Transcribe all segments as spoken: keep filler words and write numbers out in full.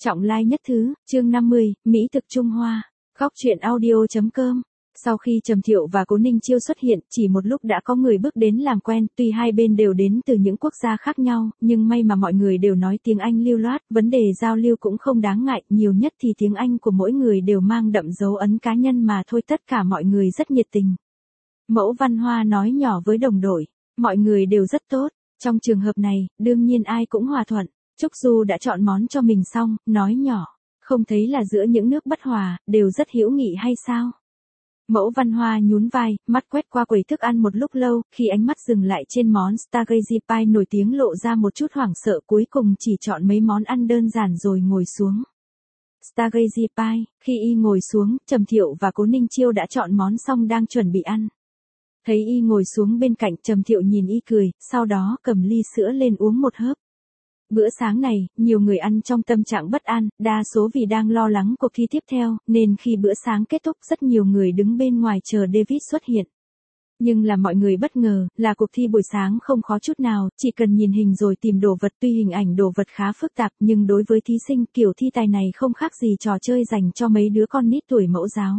Trọng lai nhất thứ, chương năm mươi, Mỹ thực Trung Hoa. Góc truyện audio.com. Sau khi Trầm Thiệu và Cố Ninh Chiêu xuất hiện, chỉ một lúc đã có người bước đến làm quen, tuy hai bên đều đến từ những quốc gia khác nhau, nhưng may mà mọi người đều nói tiếng Anh lưu loát, vấn đề giao lưu cũng không đáng ngại, nhiều nhất thì tiếng Anh của mỗi người đều mang đậm dấu ấn cá nhân mà thôi, tất cả mọi người rất nhiệt tình. Mẫu Văn Hoa nói nhỏ với đồng đội, mọi người đều rất tốt, trong trường hợp này, đương nhiên ai cũng hòa thuận. Trúc Du đã chọn món cho mình xong, nói nhỏ, không thấy là giữa những nước bất hòa, đều rất hữu nghị hay sao? Mẫu Văn Hoa nhún vai, mắt quét qua quầy thức ăn một lúc lâu, khi ánh mắt dừng lại trên món Stargazy Pie nổi tiếng lộ ra một chút hoảng sợ, cuối cùng chỉ chọn mấy món ăn đơn giản rồi ngồi xuống. Stargazy Pie, khi y ngồi xuống, Trầm Thiệu và Cố Ninh Chiêu đã chọn món xong đang chuẩn bị ăn. Thấy y ngồi xuống bên cạnh, Trầm Thiệu nhìn y cười, sau đó cầm ly sữa lên uống một hớp. Bữa sáng này, nhiều người ăn trong tâm trạng bất an, đa số vì đang lo lắng cuộc thi tiếp theo, nên khi bữa sáng kết thúc rất nhiều người đứng bên ngoài chờ David xuất hiện. Nhưng làm mọi người bất ngờ, là cuộc thi buổi sáng không khó chút nào, chỉ cần nhìn hình rồi tìm đồ vật, tuy hình ảnh đồ vật khá phức tạp nhưng đối với thí sinh kiểu thi tài này không khác gì trò chơi dành cho mấy đứa con nít tuổi mẫu giáo.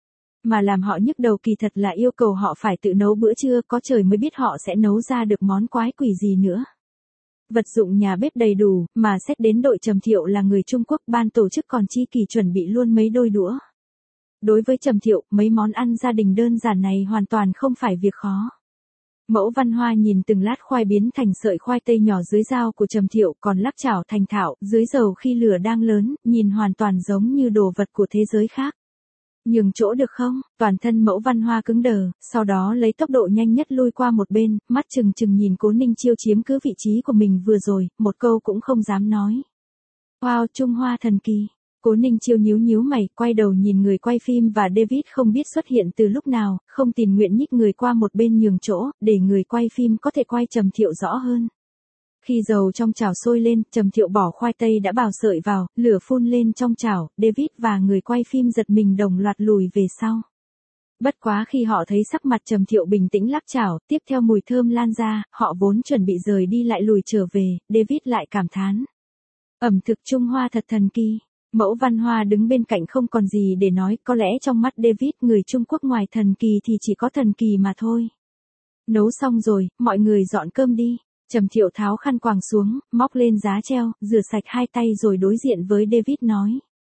Mà làm họ nhức đầu kỳ thật là yêu cầu họ phải tự nấu bữa trưa, có trời mới biết họ sẽ nấu ra được món quái quỷ gì nữa. Vật dụng nhà bếp đầy đủ, mà xét đến đội Trầm Thiệu là người Trung Quốc, ban tổ chức còn chi kỳ chuẩn bị luôn mấy đôi đũa. Đối với Trầm Thiệu, mấy món ăn gia đình đơn giản này hoàn toàn không phải việc khó. Mẫu Văn Hoa nhìn từng lát khoai biến thành sợi khoai tây nhỏ dưới dao của Trầm Thiệu, còn lắc chảo thành thạo, dưới dầu khi lửa đang lớn, nhìn hoàn toàn giống như đồ vật của thế giới khác. Nhường chỗ được không? Toàn thân Mẫu Văn Hoa cứng đờ, sau đó lấy tốc độ nhanh nhất lui qua một bên, mắt trừng trừng nhìn Cố Ninh Chiêu chiếm cứ vị trí của mình vừa rồi, một câu cũng không dám nói. Wow, Trung Hoa thần kỳ. Cố Ninh Chiêu nhíu nhíu mày, quay đầu nhìn người quay phim và David không biết xuất hiện từ lúc nào, không tình nguyện nhích người qua một bên nhường chỗ, để người quay phim có thể quay Trầm Thiệu rõ hơn. Khi dầu trong chảo sôi lên, Trầm Thiệu bỏ khoai tây đã bào sợi vào, lửa phun lên trong chảo, David và người quay phim giật mình đồng loạt lùi về sau. Bất quá khi họ thấy sắc mặt Trầm Thiệu bình tĩnh lắc chảo, tiếp theo mùi thơm lan ra, họ vốn chuẩn bị rời đi lại lùi trở về, David lại cảm thán. Ẩm thực Trung Hoa thật thần kỳ. Mẫu Văn Hoa đứng bên cạnh không còn gì để nói, có lẽ trong mắt David người Trung Quốc ngoài thần kỳ thì chỉ có thần kỳ mà thôi. Nấu xong rồi, mọi người dọn cơm đi. Trầm Thiệu tháo khăn quàng xuống, móc lên giá treo, rửa sạch hai tay rồi đối diện với David nói.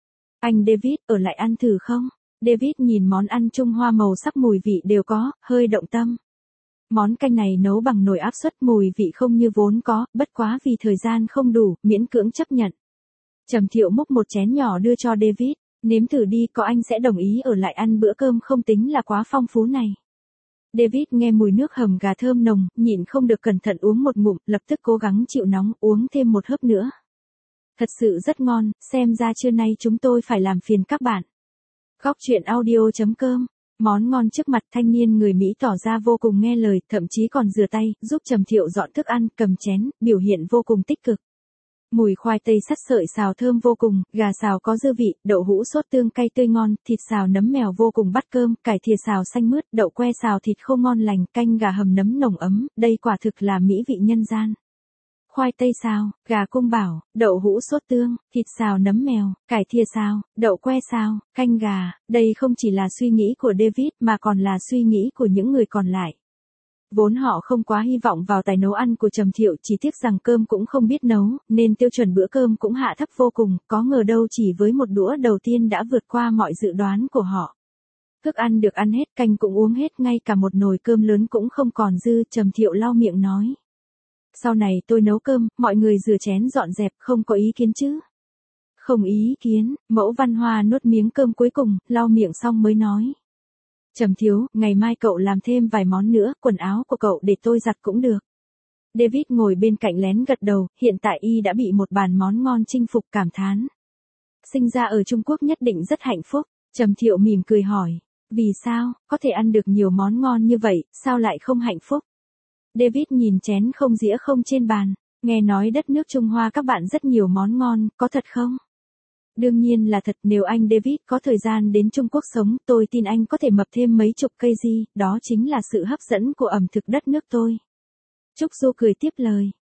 Anh David, ở lại ăn thử không? David nhìn món ăn Trung Hoa màu sắc mùi vị đều có, hơi động tâm. Món canh này nấu bằng nồi áp suất, mùi vị không như vốn có, bất quá vì thời gian không đủ, miễn cưỡng chấp nhận. Trầm Thiệu múc một chén nhỏ đưa cho David, nếm thử đi, có anh sẽ đồng ý ở lại ăn bữa cơm không tính là quá phong phú này. David nghe mùi nước hầm gà thơm nồng, nhịn không được cẩn thận uống một ngụm, lập tức cố gắng chịu nóng, uống thêm một hớp nữa. Thật sự rất ngon, xem ra trưa nay chúng tôi phải làm phiền các bạn. Góc truyện audio.com. Món ngon trước mặt, thanh niên người Mỹ tỏ ra vô cùng nghe lời, thậm chí còn rửa tay, giúp Trầm Thiệu dọn thức ăn, cầm chén, biểu hiện vô cùng tích cực. Mùi khoai tây sắt sợi xào thơm vô cùng, gà xào có dư vị, đậu hũ sốt tương cay tươi ngon, thịt xào nấm mèo vô cùng bắt cơm, cải thìa xào xanh mướt, đậu que xào thịt khô ngon lành, canh gà hầm nấm nồng ấm, đây quả thực là mỹ vị nhân gian. Khoai tây xào, gà cung bảo, đậu hũ sốt tương, thịt xào nấm mèo, cải thìa xào, đậu que xào, canh gà, đây không chỉ là suy nghĩ của David mà còn là suy nghĩ của những người còn lại. Vốn họ không quá hy vọng vào tài nấu ăn của Trầm Thiệu, chỉ tiếc rằng cơm cũng không biết nấu, nên tiêu chuẩn bữa cơm cũng hạ thấp vô cùng, có ngờ đâu chỉ với một đũa đầu tiên đã vượt qua mọi dự đoán của họ. Thức ăn được ăn hết, canh cũng uống hết, ngay cả một nồi cơm lớn cũng không còn dư, Trầm Thiệu lau miệng nói. Sau này tôi nấu cơm, mọi người rửa chén dọn dẹp, không có ý kiến chứ? Không ý kiến, Mẫu Văn Hoa nuốt miếng cơm cuối cùng, lau miệng xong mới nói. Trầm Thiếu, ngày mai cậu làm thêm vài món nữa, quần áo của cậu để tôi giặt cũng được. David ngồi bên cạnh lén gật đầu, hiện tại y đã bị một bàn món ngon chinh phục, cảm thán. Sinh ra ở Trung Quốc nhất định rất hạnh phúc. Trầm Thiệu mỉm cười hỏi, vì sao, có thể ăn được nhiều món ngon như vậy, sao lại không hạnh phúc? David nhìn chén không dĩa không trên bàn, nghe nói đất nước Trung Hoa các bạn rất nhiều món ngon, có thật không? Đương nhiên là thật, nếu anh David có thời gian đến Trung Quốc sống, tôi tin anh có thể mập thêm mấy chục cây gì, đó chính là sự hấp dẫn của ẩm thực đất nước tôi. Trúc Du cười tiếp lời,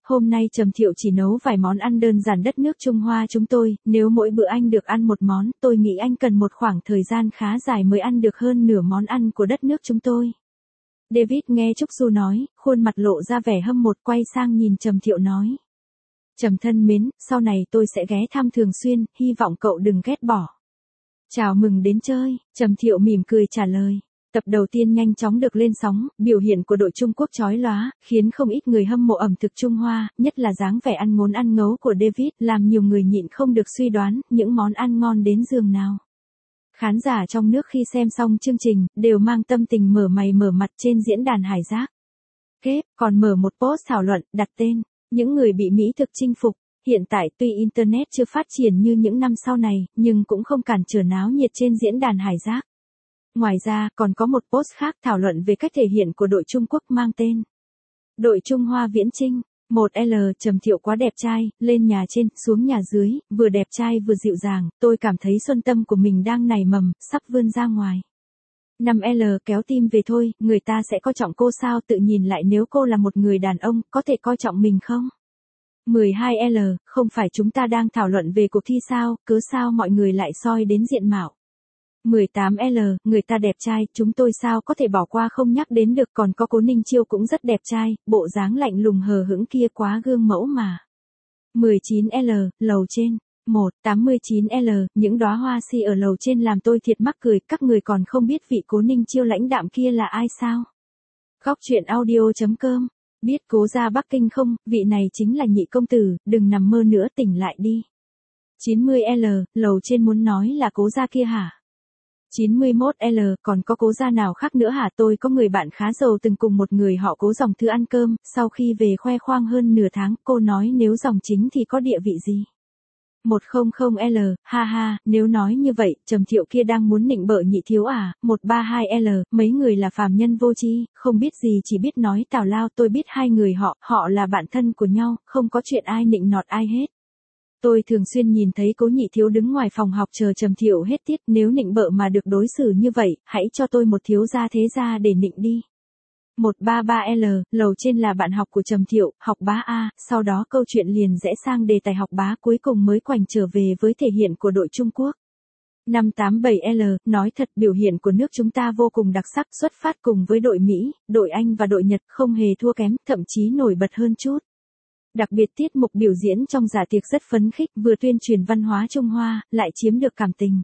hôm nay Trầm Thiệu chỉ nấu vài món ăn đơn giản đất nước Trung Hoa chúng tôi, nếu mỗi bữa anh được ăn một món, tôi nghĩ anh cần một khoảng thời gian khá dài mới ăn được hơn nửa món ăn của đất nước chúng tôi. David nghe Trúc Du nói, khuôn mặt lộ ra vẻ hâm mộ, quay sang nhìn Trầm Thiệu nói. Trầm thân mến, sau này tôi sẽ ghé thăm thường xuyên, hy vọng cậu đừng ghét bỏ. Chào mừng đến chơi, Trầm Thiệu mỉm cười trả lời. Tập đầu tiên nhanh chóng được lên sóng, biểu hiện của đội Trung Quốc chói lóa, khiến không ít người hâm mộ ẩm thực Trung Hoa, nhất là dáng vẻ ăn ngốn ăn ngấu của David, làm nhiều người nhịn không được suy đoán những món ăn ngon đến giường nào. Khán giả trong nước khi xem xong chương trình, đều mang tâm tình mở mày mở mặt trên diễn đàn Hải Giác. Kết, còn mở một post thảo luận, đặt tên, những người bị mỹ thực chinh phục. Hiện tại tuy Internet chưa phát triển như những năm sau này, nhưng cũng không cản trở náo nhiệt trên diễn đàn Hải Giác. Ngoài ra, còn có một post khác thảo luận về cách thể hiện của đội Trung Quốc mang tên Đội Trung Hoa Viễn Chinh. một L Trầm Thiệu quá đẹp trai, lên nhà trên, xuống nhà dưới, vừa đẹp trai vừa dịu dàng, tôi cảm thấy xuân tâm của mình đang nảy mầm, sắp vươn ra ngoài. năm L Kéo tim về thôi, người ta sẽ coi trọng cô sao, tự nhìn lại nếu cô là một người đàn ông, có thể coi trọng mình không? mười hai L Không phải chúng ta đang thảo luận về cuộc thi sao, cớ sao mọi người lại soi đến diện mạo. mười tám L Người ta đẹp trai, chúng tôi sao có thể bỏ qua không nhắc đến được, còn có Cố Ninh Chiêu cũng rất đẹp trai, bộ dáng lạnh lùng hờ hững kia quá gương mẫu mà. mười chín L Lầu trên. một tám mươi chín L Những đóa hoa si ở lầu trên làm tôi thiệt mắc cười, các người còn không biết vị Cố Ninh Chiêu lãnh đạm kia là ai sao? Góc truyện audio chấm com. Biết Cố gia Bắc Kinh không, vị này chính là nhị công tử, đừng nằm mơ nữa, tỉnh lại đi. chín mươi L Lầu trên muốn nói là Cố gia kia hả? chín mươi mốt L Còn có Cố gia nào khác nữa hả? Tôi có người bạn khá giàu từng cùng một người họ Cố dòng thư ăn cơm, sau khi về khoe khoang hơn nửa tháng, cô nói nếu dòng chính thì có địa vị gì? một trăm L Ha ha, nếu nói như vậy, Trầm Thiệu kia đang muốn nịnh bợ nhị thiếu à? một ba hai L Mấy người là phàm nhân vô tri, không biết gì chỉ biết nói tào lao, tôi biết hai người họ, họ là bạn thân của nhau, không có chuyện ai nịnh nọt ai hết. Tôi thường xuyên nhìn thấy Cố nhị thiếu đứng ngoài phòng học chờ Trầm Thiệu hết tiết, nếu nịnh bợ mà được đối xử như vậy, hãy cho tôi một thiếu gia thế gia để nịnh đi. một ba ba L Lầu trên là bạn học của Trầm Thiệu, học bá A, sau đó câu chuyện liền rẽ sang đề tài học bá, cuối cùng mới quành trở về với thể hiện của đội Trung Quốc. năm tám bảy L Nói thật, biểu hiện của nước chúng ta vô cùng đặc sắc, xuất phát cùng với đội Mỹ, đội Anh và đội Nhật, không hề thua kém, thậm chí nổi bật hơn chút. Đặc biệt tiết mục biểu diễn trong dạ tiệc rất phấn khích, vừa tuyên truyền văn hóa Trung Hoa, lại chiếm được cảm tình.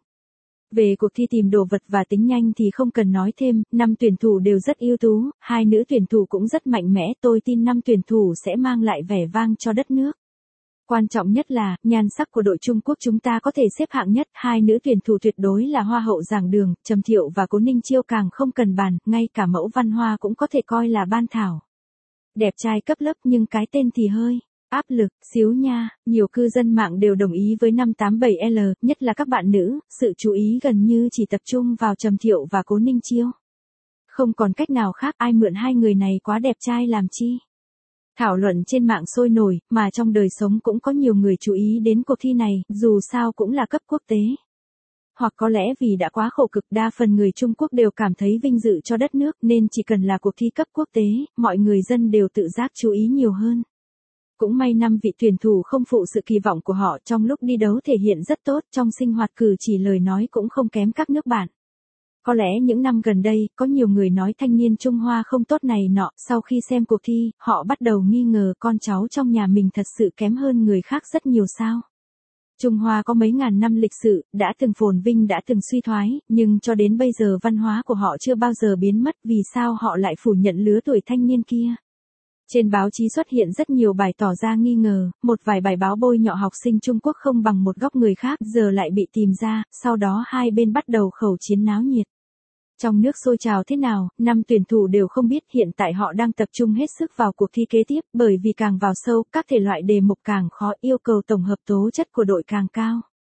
Về cuộc thi tìm đồ vật và tính nhanh thì không cần nói thêm, năm tuyển thủ đều rất ưu tú, hai nữ tuyển thủ cũng rất mạnh mẽ, tôi tin năm tuyển thủ sẽ mang lại vẻ vang cho đất nước. Quan trọng nhất là, nhan sắc của đội Trung Quốc chúng ta có thể xếp hạng nhất, hai nữ tuyển thủ tuyệt đối là hoa hậu giảng đường, Trầm Thiệu và Cố Ninh Chiêu càng không cần bàn, ngay cả mẫu văn hoa cũng có thể coi là ban thảo. Đẹp trai cấp lớp nhưng cái tên thì hơi áp lực, xíu nha, nhiều cư dân mạng đều đồng ý với năm tám bảy L, nhất là các bạn nữ, sự chú ý gần như chỉ tập trung vào Trầm Thiệu và Cố Ninh Chiêu. Không còn cách nào khác, ai mượn hai người này quá đẹp trai làm chi. Thảo luận trên mạng sôi nổi, mà trong đời sống cũng có nhiều người chú ý đến cuộc thi này, dù sao cũng là cấp quốc tế. Hoặc có lẽ vì đã quá khổ cực, đa phần người Trung Quốc đều cảm thấy vinh dự cho đất nước, nên chỉ cần là cuộc thi cấp quốc tế, mọi người dân đều tự giác chú ý nhiều hơn. Cũng may năm vị tuyển thủ không phụ sự kỳ vọng của họ, trong lúc đi đấu thể hiện rất tốt, trong sinh hoạt cử chỉ lời nói cũng không kém các nước bạn. Có lẽ những năm gần đây, có nhiều người nói thanh niên Trung Hoa không tốt này nọ, sau khi xem cuộc thi, họ bắt đầu nghi ngờ con cháu trong nhà mình thật sự kém hơn người khác rất nhiều sao. Trung Hoa có mấy ngàn năm lịch sử, đã từng phồn vinh đã từng suy thoái, nhưng cho đến bây giờ văn hóa của họ chưa bao giờ biến mất, vì sao họ lại phủ nhận lứa tuổi thanh niên kia. Trên báo chí xuất hiện rất nhiều bài tỏ ra nghi ngờ, một vài bài báo bôi nhọ học sinh Trung Quốc không bằng một góc người khác giờ lại bị tìm ra, sau đó hai bên bắt đầu khẩu chiến náo nhiệt. Trong nước sôi trào thế nào, năm tuyển thủ đều không biết, hiện tại họ đang tập trung hết sức vào cuộc thi kế tiếp, bởi vì càng vào sâu, các thể loại đề mục càng khó, yêu cầu tổng hợp tố chất của đội càng cao.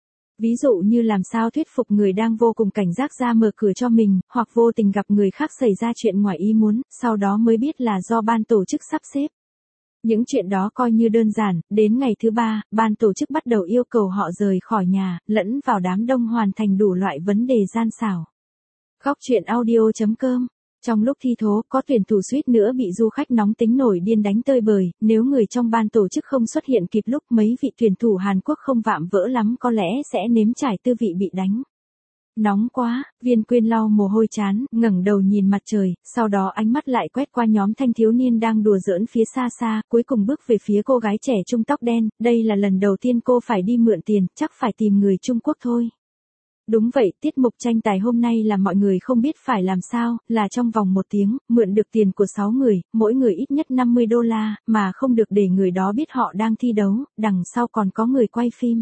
Ví dụ như làm sao thuyết phục người đang vô cùng cảnh giác ra mở cửa cho mình, hoặc vô tình gặp người khác xảy ra chuyện ngoài ý muốn, sau đó mới biết là do ban tổ chức sắp xếp. Những chuyện đó coi như đơn giản, đến ngày thứ ba, ban tổ chức bắt đầu yêu cầu họ rời khỏi nhà, lẫn vào đám đông hoàn thành đủ loại vấn đề gian xảo. Góc truyện audio chấm com Trong lúc thi thố, có tuyển thủ suýt nữa bị du khách nóng tính nổi điên đánh tơi bời, nếu người trong ban tổ chức không xuất hiện kịp lúc mấy vị tuyển thủ Hàn Quốc không vạm vỡ lắm có lẽ sẽ nếm trải tư vị bị đánh. Nóng quá, Viên Quyên lau mồ hôi chán, ngẩng đầu nhìn mặt trời, sau đó ánh mắt lại quét qua nhóm thanh thiếu niên đang đùa giỡn phía xa xa, cuối cùng bước về phía cô gái trẻ trung tóc đen, đây là lần đầu tiên cô phải đi mượn tiền, chắc phải tìm người Trung Quốc thôi. Đúng vậy, tiết mục tranh tài hôm nay là mọi người không biết phải làm sao, là trong vòng một tiếng, mượn được tiền của sáu người, mỗi người ít nhất năm mươi đô la, mà không được để người đó biết họ đang thi đấu, đằng sau còn có người quay phim.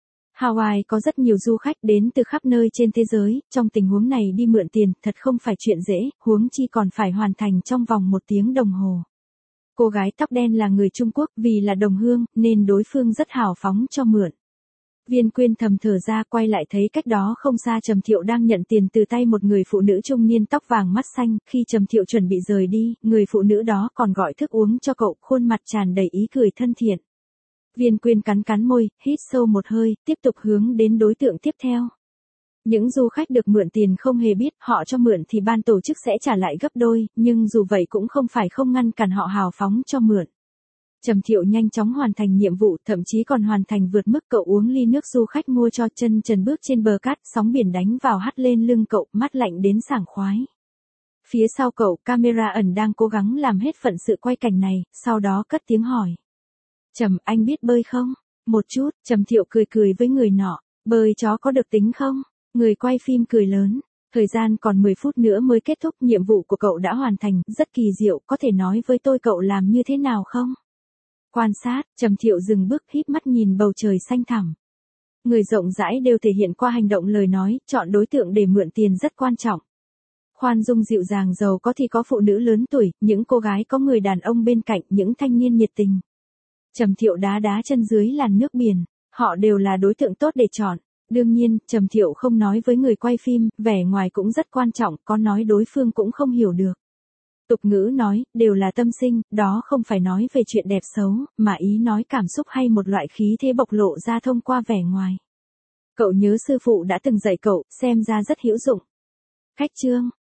Hawaii có rất nhiều du khách đến từ khắp nơi trên thế giới, trong tình huống này đi mượn tiền thật không phải chuyện dễ, huống chi còn phải hoàn thành trong vòng một tiếng đồng hồ. Cô gái tóc đen là người Trung Quốc, vì là đồng hương, nên đối phương rất hào phóng cho mượn. Viên Quyên thầm thở ra, quay lại thấy cách đó không xa Trầm Thiệu đang nhận tiền từ tay một người phụ nữ trung niên tóc vàng mắt xanh, khi Trầm Thiệu chuẩn bị rời đi, người phụ nữ đó còn gọi thức uống cho cậu, khuôn mặt tràn đầy ý cười thân thiện. Viên Quyên cắn cắn môi, hít sâu một hơi, tiếp tục hướng đến đối tượng tiếp theo. Những du khách được mượn tiền không hề biết, họ cho mượn thì ban tổ chức sẽ trả lại gấp đôi, nhưng dù vậy cũng không phải không ngăn cản họ hào phóng cho mượn. Trầm Thiệu nhanh chóng hoàn thành nhiệm vụ, thậm chí còn hoàn thành vượt mức, cậu uống ly nước du khách mua cho, chân trần bước trên bờ cát, sóng biển đánh vào hắt lên lưng cậu, mát lạnh đến sảng khoái. Phía sau cậu, camera ẩn đang cố gắng làm hết phận sự quay cảnh này, sau đó cất tiếng hỏi. Trầm, anh biết bơi không? Một chút, Trầm Thiệu cười cười với người nọ, bơi chó có được tính không? Người quay phim cười lớn. Thời gian còn mười phút nữa mới kết thúc, nhiệm vụ của cậu đã hoàn thành, rất kỳ diệu, có thể nói với tôi cậu làm như thế nào không? Quan sát, Trầm Thiệu dừng bước, híp mắt nhìn bầu trời xanh thẳm. Người rộng rãi đều thể hiện qua hành động lời nói, chọn đối tượng để mượn tiền rất quan trọng. Khoan dung dịu dàng giàu có thì có phụ nữ lớn tuổi, những cô gái có người đàn ông bên cạnh, những thanh niên nhiệt tình. Trầm Thiệu đá đá chân dưới làn nước biển, họ đều là đối tượng tốt để chọn. Đương nhiên, Trầm Thiệu không nói với người quay phim, vẻ ngoài cũng rất quan trọng, có nói đối phương cũng không hiểu được. Tục ngữ nói, đều là tâm sinh, đó không phải nói về chuyện đẹp xấu, mà ý nói cảm xúc hay một loại khí thế bộc lộ ra thông qua vẻ ngoài. Cậu nhớ sư phụ đã từng dạy cậu, xem ra rất hữu dụng. Khách trương,